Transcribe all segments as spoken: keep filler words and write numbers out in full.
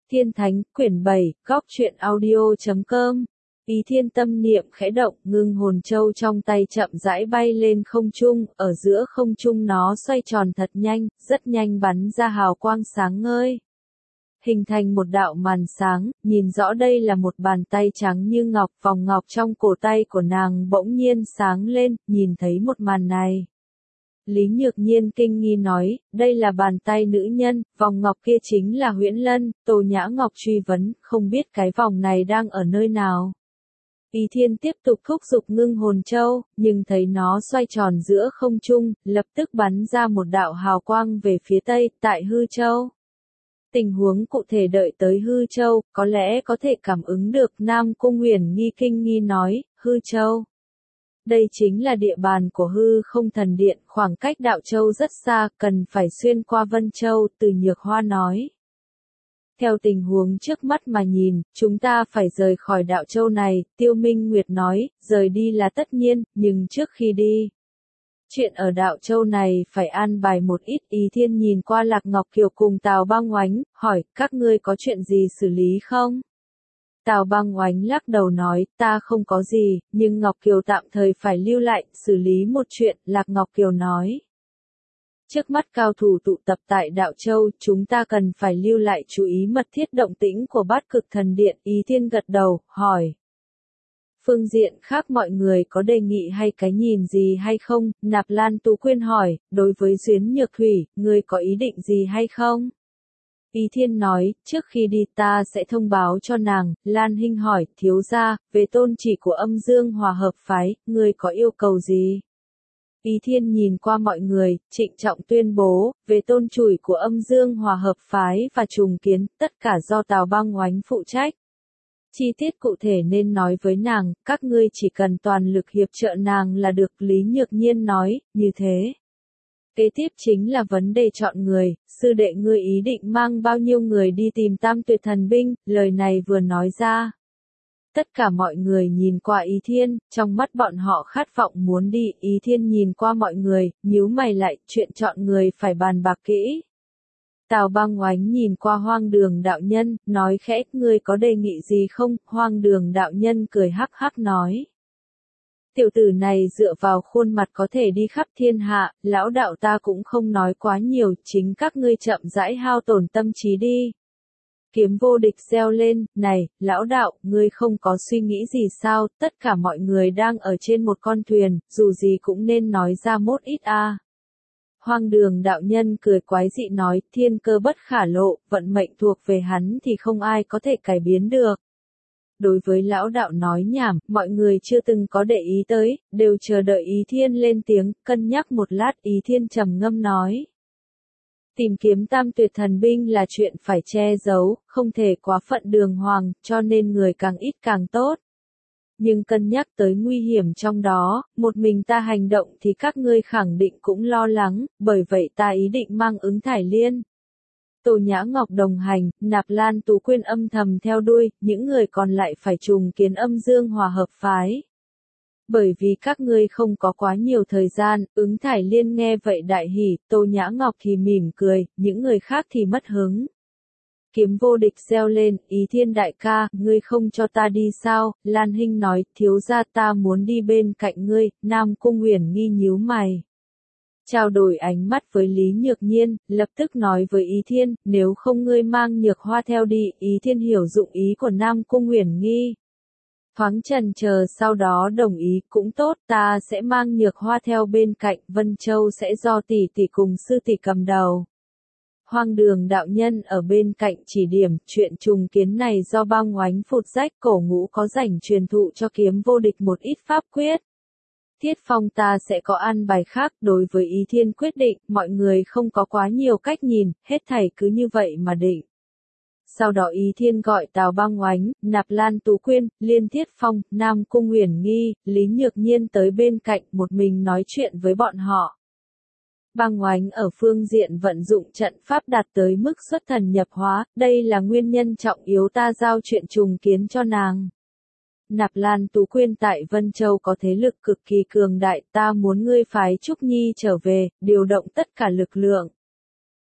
Thiên Thánh, quyển bảy, góc truyện audio chấm com. Ý Thiên tâm niệm khẽ động, ngưng hồn châu trong tay chậm rãi bay lên không trung, ở giữa không trung nó xoay tròn thật nhanh, rất nhanh bắn ra hào quang sáng ngời. Hình thành một đạo màn sáng, nhìn rõ đây là một bàn tay trắng như ngọc, vòng ngọc trong cổ tay của nàng bỗng nhiên sáng lên, nhìn thấy một màn này. Lý Nhược Nhiên kinh nghi nói, đây là bàn tay nữ nhân, vòng ngọc kia chính là Huyễn Lân. Tô Nhã Ngọc truy vấn, không biết cái vòng này đang ở nơi nào. Ý Thiên tiếp tục thúc giục ngưng hồn châu, nhưng thấy nó xoay tròn giữa không trung, lập tức bắn ra một đạo hào quang về phía tây, tại Hư Châu. Tình huống cụ thể đợi tới Hư Châu, có lẽ có thể cảm ứng được. Nam Cung Huyền nghi kinh nghi nói, Hư Châu. Đây chính là địa bàn của Hư Không Thần Điện, khoảng cách Đạo Châu rất xa, cần phải xuyên qua Vân Châu. Từ Nhược Hoa nói. Theo tình huống trước mắt mà nhìn, chúng ta phải rời khỏi Đạo Châu này. Tiêu Minh Nguyệt nói, rời đi là tất nhiên, nhưng trước khi đi. Chuyện ở Đạo Châu này phải an bài một ít. Ý Thiên nhìn qua Lạc Ngọc Kiều cùng Tào Băng Oánh, hỏi, các ngươi có chuyện gì xử lý không? Tào Băng Oánh lắc đầu nói, ta không có gì, nhưng Ngọc Kiều tạm thời phải lưu lại, xử lý một chuyện. Lạc Ngọc Kiều nói. Trước mắt cao thủ tụ tập tại Đạo Châu, chúng ta cần phải lưu lại chú ý mật thiết động tĩnh của Bát Cực Thần Điện. Ý Thiên gật đầu, hỏi. Phương diện khác mọi người có đề nghị hay cái nhìn gì hay không? Nạp Lan Tú Quyên hỏi, đối với Duyến Nhược Thủy, ngươi có ý định gì hay không? Ý Thiên nói, trước khi đi ta sẽ thông báo cho nàng. Lan Hinh hỏi, thiếu gia, về tôn chỉ của Âm Dương Hòa Hợp Phái, ngươi có yêu cầu gì? Ý Thiên nhìn qua mọi người, trịnh trọng tuyên bố, về tôn chùi của Âm Dương Hòa Hợp Phái và trùng kiến, tất cả do Tào Băng Oánh phụ trách. Chi tiết cụ thể nên nói với nàng, các ngươi chỉ cần toàn lực hiệp trợ nàng là được. Lý Nhược Nhiên nói, như thế. Kế tiếp chính là vấn đề chọn người, sư đệ ngươi ý định mang bao nhiêu người đi tìm Tam Tuyệt Thần Binh, lời này vừa nói ra. Tất cả mọi người nhìn qua Ý Thiên, trong mắt bọn họ khát vọng muốn đi. Ý Thiên nhìn qua mọi người, nhíu mày lại, chuyện chọn người phải bàn bạc kỹ. Tào Băng Oánh nhìn qua Hoang Đường đạo nhân, nói khẽ, ngươi có đề nghị gì không? Hoang Đường đạo nhân cười hắc hắc nói. Tiểu tử này dựa vào khuôn mặt có thể đi khắp thiên hạ, lão đạo ta cũng không nói quá nhiều, chính các ngươi chậm rãi hao tổn tâm trí đi. Kiếm Vô Địch reo lên, này, lão đạo, ngươi không có suy nghĩ gì sao? Tất cả mọi người đang ở trên một con thuyền, dù gì cũng nên nói ra một ít a. À. Hoang Đường đạo nhân cười quái dị nói, thiên cơ bất khả lộ, vận mệnh thuộc về hắn thì không ai có thể cải biến được. Đối với lão đạo nói nhảm, mọi người chưa từng có để ý tới, đều chờ đợi Ý Thiên lên tiếng, cân nhắc một lát. Ý Thiên trầm ngâm nói. Tìm kiếm Tam Tuyệt Thần Binh là chuyện phải che giấu, không thể quá phận đường hoàng, cho nên người càng ít càng tốt. Nhưng cân nhắc tới nguy hiểm trong đó, một mình ta hành động thì các ngươi khẳng định cũng lo lắng, bởi vậy ta ý định mang ứng Thải Liên. Tô Nhã Ngọc đồng hành, Nạp Lan Tú Quyên âm thầm theo đuôi, những người còn lại phải trùng kiến Âm Dương Hòa Hợp Phái. Bởi vì các ngươi không có quá nhiều thời gian, ứng Thải Liên nghe vậy đại hỉ, Tô Nhã Ngọc thì mỉm cười, những người khác thì mất hứng. Kiếm Vô Địch reo lên, Ý Thiên đại ca, ngươi không cho ta đi sao? Lan Hinh nói, thiếu gia ta muốn đi bên cạnh ngươi. Nam Cung Huyền nghi nhíu mày. Trao đổi ánh mắt với Lý Nhược Nhiên, lập tức nói với Ý Thiên, nếu không ngươi mang Nhược Hoa theo đi. Ý Thiên hiểu dụng ý của Nam Cung Huyền nghi. Thoáng chần chờ sau đó đồng ý, cũng tốt, ta sẽ mang Nhược Hoa theo bên cạnh, Vân Châu sẽ do tỷ tỷ cùng sư tỷ cầm đầu. Hoang Đường đạo nhân ở bên cạnh chỉ điểm, chuyện trùng kiến này do Băng Oánh phụt rách cổ ngũ có rảnh truyền thụ cho Kiếm Vô Địch một ít pháp quyết. Thiết Phong ta sẽ có an bài khác. Đối với Ý Thiên quyết định, mọi người không có quá nhiều cách nhìn, hết thảy cứ như vậy mà định. Sau đó Ý Thiên gọi Tào Băng Oánh, Nạp Lan Tú Quyên, Liên Thiết Phong, Nam Cung Huyền nghi, Lý Nhược Nhiên tới bên cạnh, một mình nói chuyện với bọn họ. Băng Oánh ở phương diện vận dụng trận pháp đạt tới mức xuất thần nhập hóa, đây là nguyên nhân trọng yếu ta giao chuyện trùng kiến cho nàng. Nạp Lan Tú Quyên tại Vân Châu có thế lực cực kỳ cường đại, ta muốn ngươi phái Trúc Nhi trở về, điều động tất cả lực lượng.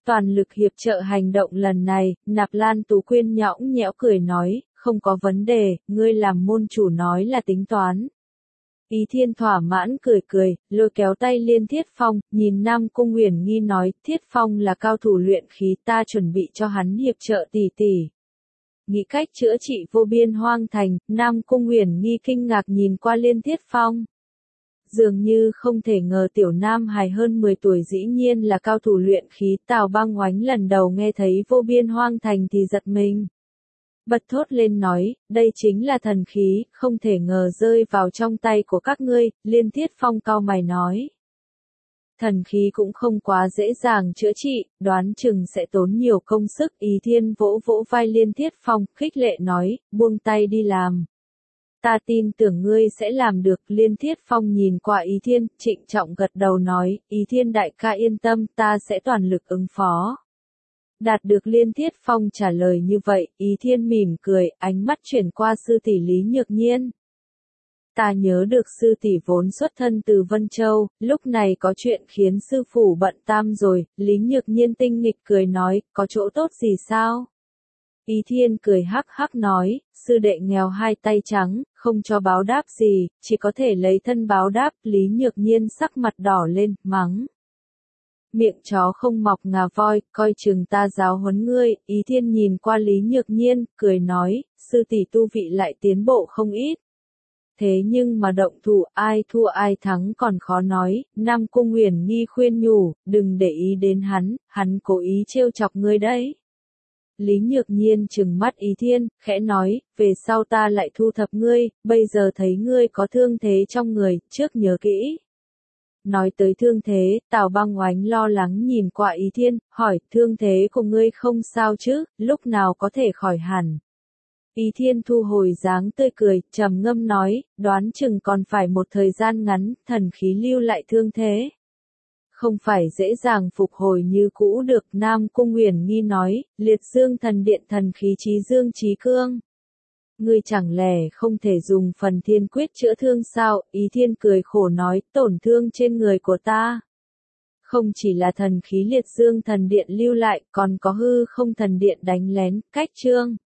toàn lực hiệp trợ hành động lần này, Nạp Lan Tú Quyên nhõng nhẽo cười nói, không có vấn đề, ngươi làm môn chủ nói là tính toán. Ý Thiên thỏa mãn cười cười, lôi kéo tay Liên Thiết Phong, nhìn Nam Cung Uyển Nghi nói, Thiết Phong là cao thủ luyện khí, ta chuẩn bị cho hắn hiệp trợ tỷ tỷ. Nghĩ cách chữa trị vô biên hoang thành, Nam Cung Uyển Nghi kinh ngạc nhìn qua Liên Thiết Phong. Dường như không thể ngờ tiểu nam hài hơn mười tuổi dĩ nhiên là cao thủ luyện khí, Tào Băng Oánh lần đầu nghe thấy vô biên hoang thành thì giật mình. Bật thốt lên nói, đây chính là thần khí, không thể ngờ rơi vào trong tay của các ngươi, Liên Thiết Phong cau mày nói. Thần khí cũng không quá dễ dàng chữa trị, đoán chừng sẽ tốn nhiều công sức, Ý Thiên vỗ vỗ vai Liên Thiết Phong, khích lệ nói, buông tay đi làm. Ta tin tưởng ngươi sẽ làm được, Liên Thiết Phong nhìn qua Ý Thiên, trịnh trọng gật đầu nói, Ý Thiên đại ca yên tâm, ta sẽ toàn lực ứng phó. Đạt được Liên Thiết Phong trả lời như vậy, Ý Thiên mỉm cười, ánh mắt chuyển qua sư tỷ Lý Nhược Nhiên. Ta nhớ được sư tỷ vốn xuất thân từ Vân Châu, lúc này có chuyện khiến sư phụ bận tam rồi, Lý Nhược Nhiên tinh nghịch cười nói, có chỗ tốt gì sao? Ý Thiên cười hắc hắc nói, sư đệ nghèo hai tay trắng, không cho báo đáp gì, chỉ có thể lấy thân báo đáp, Lý Nhược Nhiên sắc mặt đỏ lên, mắng. Miệng chó không mọc ngà voi, coi chừng ta giáo huấn ngươi, Ý Thiên nhìn qua Lý Nhược Nhiên, cười nói, sư tỷ tu vị lại tiến bộ không ít. Thế nhưng mà động thủ ai thua ai thắng còn khó nói, Nam Cung Uyển Nghi khuyên nhủ, đừng để ý đến hắn, hắn cố ý trêu chọc ngươi đấy. Lý Nhược Nhiên trừng mắt Ý Thiên, khẽ nói, về sau ta lại thu thập ngươi, bây giờ thấy ngươi có thương thế trong người, trước nhớ kỹ. Nói tới thương thế, Tào Băng Oánh lo lắng nhìn qua Ý Thiên, hỏi, thương thế của ngươi không sao chứ, lúc nào có thể khỏi hẳn. Ý Thiên thu hồi dáng tươi cười, trầm ngâm nói, đoán chừng còn phải một thời gian ngắn, thần khí lưu lại thương thế. Không phải dễ dàng phục hồi như cũ được, Nam Cung Uyển Nghi nói, liệt dương thần điện thần khí trí dương trí cương. Ngươi chẳng lẽ không thể dùng phần thiên quyết chữa thương sao, Ý Thiên cười khổ nói, tổn thương trên người của ta. Không chỉ là thần khí liệt dương thần điện lưu lại, còn có hư không thần điện đánh lén, cách trương.